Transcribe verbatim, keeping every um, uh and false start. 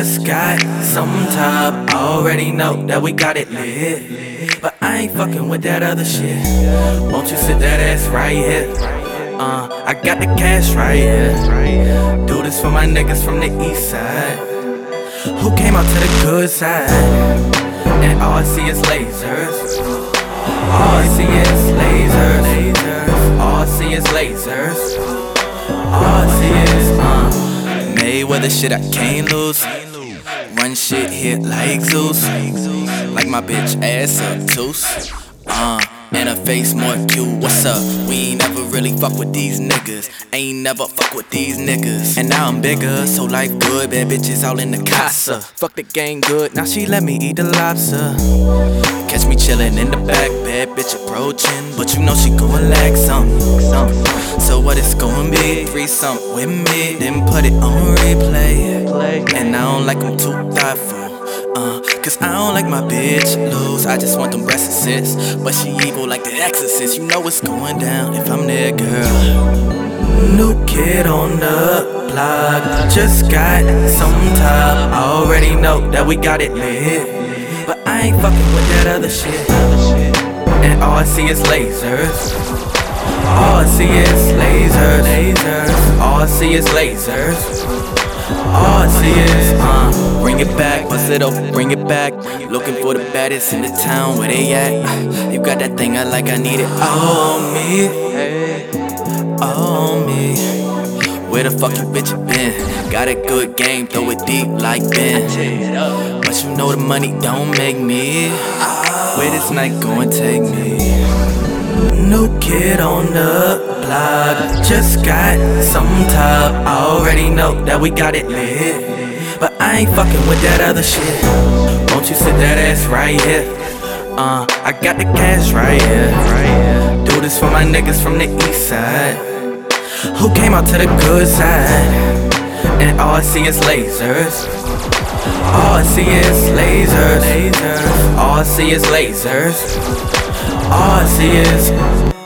just got some top. Already know that we got it lit, but I ain't fucking with that other shit. Won't you sit that ass right here? Uh, I got the cash right here. Do this for my niggas from the east side who came out to the good side, and all I see is lasers. All I see is lasers, lasers. All I see is lasers. All I see is uh Mayweather shit I can't lose. Run shit hit like Zeus. Like my bitch ass obtuse. Uh And her face more cute. What's up? We ain't never really fuck with these niggas. Ain't never fuck with these niggas. And now I'm bigger, so life good. Bad bitches all in the casa. Fuck the gang good, now she let me eat the lobster. Catch me chillin' in the back, bad bitch approaching, but you know she gon' lack something. So what it's gon' be? Threesome with me, then put it on replay. And I don't like them too thoughtful. Uh, Cause I don't like my bitch lose. I just want them breast assists, but she evil like the exorcist. You know what's going down if I'm there, girl. New kid on the block, just got some top. Already know that we got it lit, but I ain't fucking with that other shit. And all I see is lasers. All I see is lasers, lasers. All I see is lasers. All I see is, uh, bring it back, bust it open, bring it back. Looking for the baddest in the town, where they at? You got that thing I like, I need it all on me, hey, all on me. Where the fuck you bitch been? Got a good game, throw it deep like Ben. But you know the money don't make me. Where this night gon' take me? New kid on the block, just got some top. Already know that we got it lit, but I ain't fucking with that other shit. Won't you sit that ass right here? Uh, I got the cash right here. Do this for my niggas from the east side who came out to the good side, and all I see is lasers. All I see is lasers, lasers. All I see is lasers. All I see is